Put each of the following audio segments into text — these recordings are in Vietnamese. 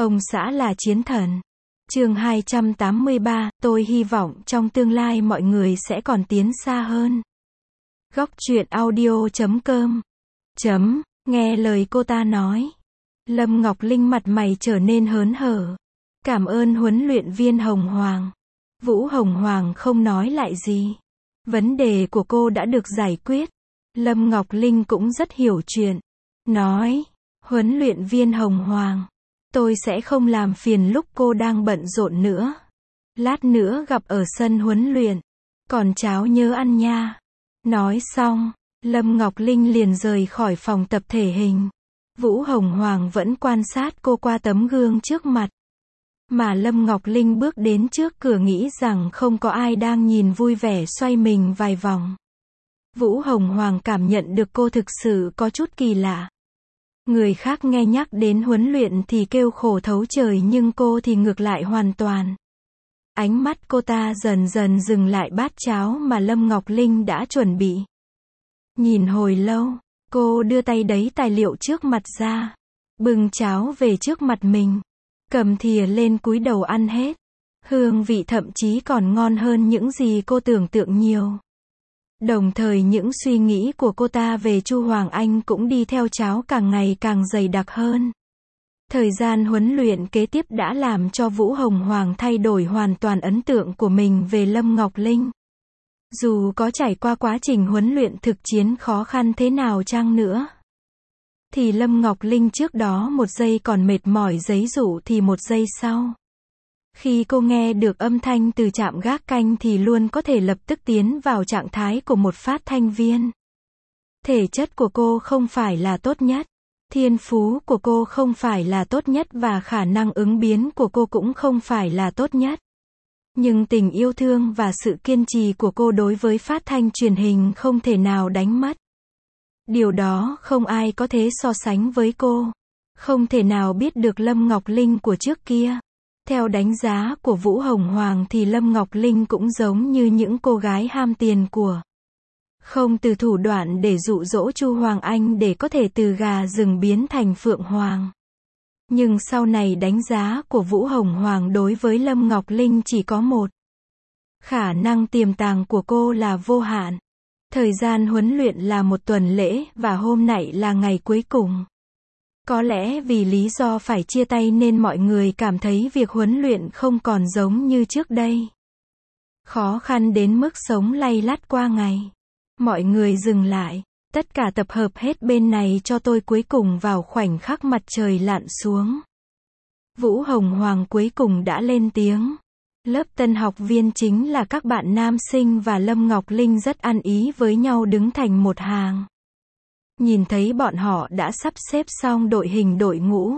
Ông xã là chiến thần. Chương 283, tôi hy vọng trong tương lai mọi người sẽ còn tiến xa hơn. Góc truyện audio.com. Nghe lời cô ta nói. Lâm Ngọc Linh mặt mày trở nên hớn hở. Cảm ơn huấn luyện viên Hồng Hoàng. Vũ Hồng Hoàng không nói lại gì. Vấn đề của cô đã được giải quyết. Lâm Ngọc Linh cũng rất hiểu chuyện. Nói, huấn luyện viên Hồng Hoàng, tôi sẽ không làm phiền lúc cô đang bận rộn nữa. Lát nữa gặp ở sân huấn luyện. Còn cháu nhớ ăn nha. Nói xong, Lâm Ngọc Linh liền rời khỏi phòng tập thể hình. Vũ Hồng Hoàng vẫn quan sát cô qua tấm gương trước mặt. Mà Lâm Ngọc Linh bước đến trước cửa nghĩ rằng không có ai đang nhìn vui vẻ xoay mình vài vòng. Vũ Hồng Hoàng cảm nhận được cô thực sự có chút kỳ lạ. Người khác nghe nhắc đến huấn luyện thì kêu khổ thấu trời nhưng cô thì ngược lại hoàn toàn. Ánh mắt cô ta dần dần dừng lại bát cháo mà Lâm Ngọc Linh đã chuẩn bị. Nhìn hồi lâu, cô đưa tay đẩy tài liệu trước mặt ra. Bưng cháo về trước mặt mình. Cầm thìa lên cúi đầu ăn hết. Hương vị thậm chí còn ngon hơn những gì cô tưởng tượng nhiều. Đồng thời những suy nghĩ của cô ta về Chu Hoàng Anh cũng đi theo cháo càng ngày càng dày đặc hơn. Thời gian huấn luyện kế tiếp đã làm cho Vũ Hồng Hoàng thay đổi hoàn toàn ấn tượng của mình về Lâm Ngọc Linh. Dù có trải qua quá trình huấn luyện thực chiến khó khăn thế nào chăng nữa, thì Lâm Ngọc Linh trước đó một giây còn mệt mỏi giấy rủ thì một giây sau, khi cô nghe được âm thanh từ trạm gác canh thì luôn có thể lập tức tiến vào trạng thái của một phát thanh viên. Thể chất của cô không phải là tốt nhất. Thiên phú của cô không phải là tốt nhất và khả năng ứng biến của cô cũng không phải là tốt nhất. Nhưng tình yêu thương và sự kiên trì của cô đối với phát thanh truyền hình không thể nào đánh mất. Điều đó không ai có thể so sánh với cô. Không thể nào biết được Lâm Ngọc Linh của trước kia. Theo đánh giá của Vũ Hồng Hoàng thì Lâm Ngọc Linh cũng giống như những cô gái ham tiền của. Không từ thủ đoạn để dụ dỗ Chu Hoàng Anh để có thể từ gà rừng biến thành phượng hoàng. Nhưng sau này đánh giá của Vũ Hồng Hoàng đối với Lâm Ngọc Linh chỉ có một. Khả năng tiềm tàng của cô là vô hạn. Thời gian huấn luyện là một tuần lễ và hôm nay là ngày cuối cùng. Có lẽ vì lý do phải chia tay nên mọi người cảm thấy việc huấn luyện không còn giống như trước đây. Khó khăn đến mức sống lay lắt qua ngày. Mọi người dừng lại. Tất cả tập hợp hết bên này cho tôi cuối cùng vào khoảnh khắc mặt trời lặn xuống. Vũ Hồng Hoàng cuối cùng đã lên tiếng. Lớp tân học viên chính là các bạn nam sinh và Lâm Ngọc Linh rất ăn ý với nhau đứng thành một hàng. Nhìn thấy bọn họ đã sắp xếp xong đội hình đội ngũ.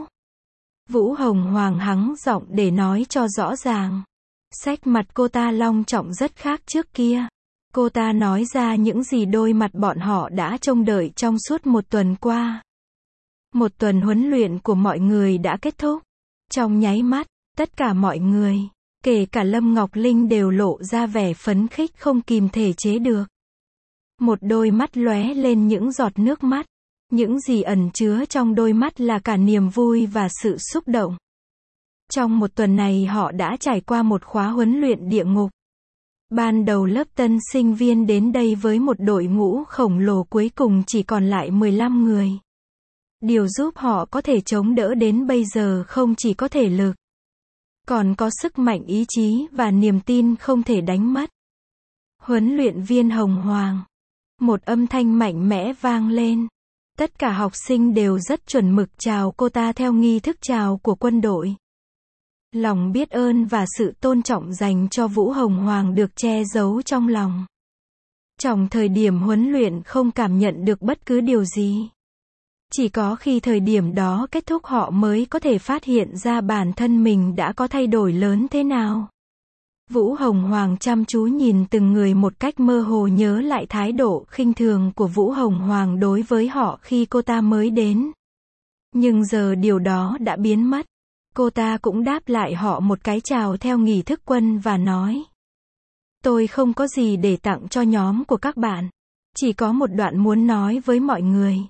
Vũ Hồng Hoàng hắng giọng để nói cho rõ ràng. Sắc mặt cô ta long trọng rất khác trước kia. Cô ta nói ra những gì đôi mặt bọn họ đã trông đợi trong suốt một tuần qua. Một tuần huấn luyện của mọi người đã kết thúc. Trong nháy mắt, tất cả mọi người, kể cả Lâm Ngọc Linh đều lộ ra vẻ phấn khích không kìm thể chế được. Một đôi mắt lóe lên những giọt nước mắt. Những gì ẩn chứa trong đôi mắt là cả niềm vui và sự xúc động. Trong một tuần này họ đã trải qua một khóa huấn luyện địa ngục. Ban đầu lớp tân sinh viên đến đây với một đội ngũ khổng lồ cuối cùng chỉ còn lại 15 người. Điều giúp họ có thể chống đỡ đến bây giờ không chỉ có thể lực, còn có sức mạnh ý chí và niềm tin không thể đánh mất. Huấn luyện viên Hồng Hoàng. Một âm thanh mạnh mẽ vang lên. Tất cả học sinh đều rất chuẩn mực chào cô ta theo nghi thức chào của quân đội. Lòng biết ơn và sự tôn trọng dành cho Vũ Hồng Hoàng được che giấu trong lòng. Trong thời điểm huấn luyện không cảm nhận được bất cứ điều gì. Chỉ có khi thời điểm đó kết thúc họ mới có thể phát hiện ra bản thân mình đã có thay đổi lớn thế nào. Vũ Hồng Hoàng chăm chú nhìn từng người một cách mơ hồ nhớ lại thái độ khinh thường của Vũ Hồng Hoàng đối với họ khi cô ta mới đến. Nhưng giờ điều đó đã biến mất. Cô ta cũng đáp lại họ một cái chào theo nghi thức quân và nói. Tôi không có gì để tặng cho nhóm của các bạn. Chỉ có một đoạn muốn nói với mọi người.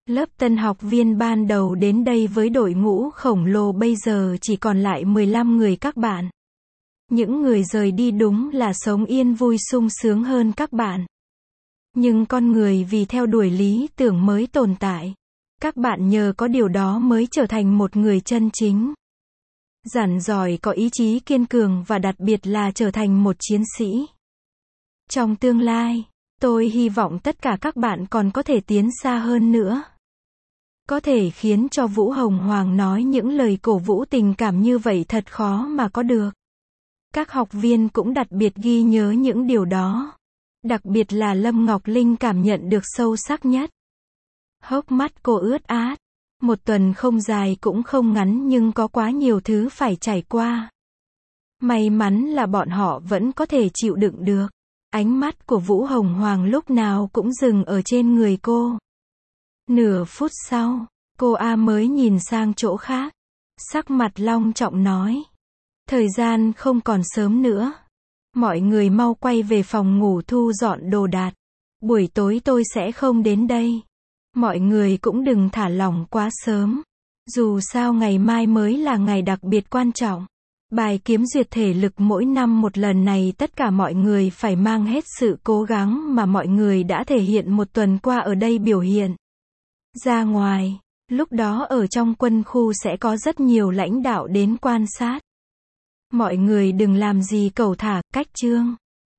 Lớp tân học viên ban đầu đến đây với đội ngũ khổng lồ bây giờ chỉ còn lại 15 người các bạn. Những người rời đi đúng là sống yên vui sung sướng hơn các bạn. Nhưng con người vì theo đuổi lý tưởng mới tồn tại. Các bạn nhờ có điều đó mới trở thành một người chân chính. Rắn giỏi có ý chí kiên cường và đặc biệt là trở thành một chiến sĩ. Trong tương lai, tôi hy vọng tất cả các bạn còn có thể tiến xa hơn nữa. Có thể khiến cho Vũ Hồng Hoàng nói những lời cổ vũ tình cảm như vậy thật khó mà có được. Các học viên cũng đặc biệt ghi nhớ những điều đó. Đặc biệt là Lâm Ngọc Linh cảm nhận được sâu sắc nhất. Hốc mắt cô ướt át. Một tuần không dài cũng không ngắn nhưng có quá nhiều thứ phải trải qua. May mắn là bọn họ vẫn có thể chịu đựng được. Ánh mắt của Vũ Hồng Hoàng lúc nào cũng dừng ở trên người cô. Nửa phút sau, cô mới nhìn sang chỗ khác. Sắc mặt long trọng nói. Thời gian không còn sớm nữa. Mọi người mau quay về phòng ngủ thu dọn đồ đạc. Buổi tối tôi sẽ không đến đây. Mọi người cũng đừng thả lỏng quá sớm. Dù sao ngày mai mới là ngày đặc biệt quan trọng. Bài kiếm duyệt thể lực mỗi năm một lần này tất cả mọi người phải mang hết sự cố gắng mà mọi người đã thể hiện một tuần qua ở đây biểu hiện ra ngoài. Lúc đó ở trong quân khu sẽ có rất nhiều lãnh đạo đến quan sát. Mọi người đừng làm gì cẩu thả, cách chương.